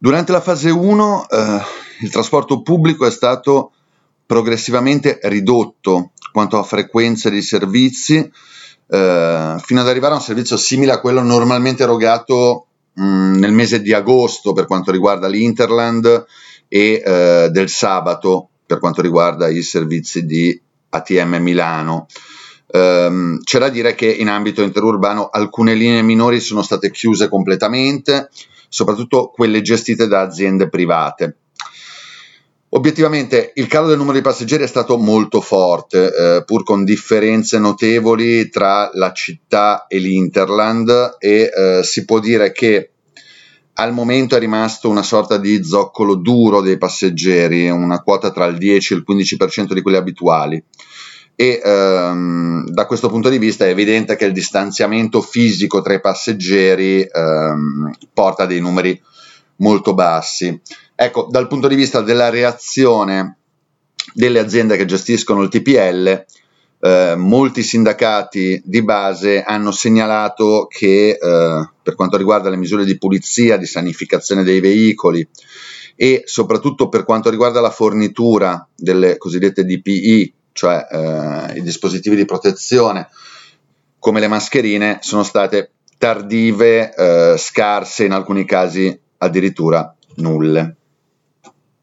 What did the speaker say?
Durante la fase 1 il trasporto pubblico è stato progressivamente ridotto quanto a frequenza di servizi, fino ad arrivare a un servizio simile a quello normalmente erogato nel mese di agosto per quanto riguarda l'Interland e del sabato per quanto riguarda i servizi di ATM Milano. C'è da dire che in ambito interurbano alcune linee minori sono state chiuse completamente, soprattutto quelle gestite da aziende private. Obiettivamente il calo del numero di passeggeri è stato molto forte, pur con differenze notevoli tra la città e l'Interland e si può dire che al momento è rimasto una sorta di zoccolo duro dei passeggeri, una quota tra il 10 e il 15% di quelli abituali. E da questo punto di vista è evidente che il distanziamento fisico tra i passeggeri porta a dei numeri molto bassi. Ecco, dal punto di vista della reazione delle aziende che gestiscono il TPL, molti sindacati di base hanno segnalato che per quanto riguarda le misure di pulizia, di sanificazione dei veicoli e soprattutto per quanto riguarda la fornitura delle cosiddette DPI, cioè i dispositivi di protezione come le mascherine, sono state tardive, scarse, in alcuni casi addirittura nulle.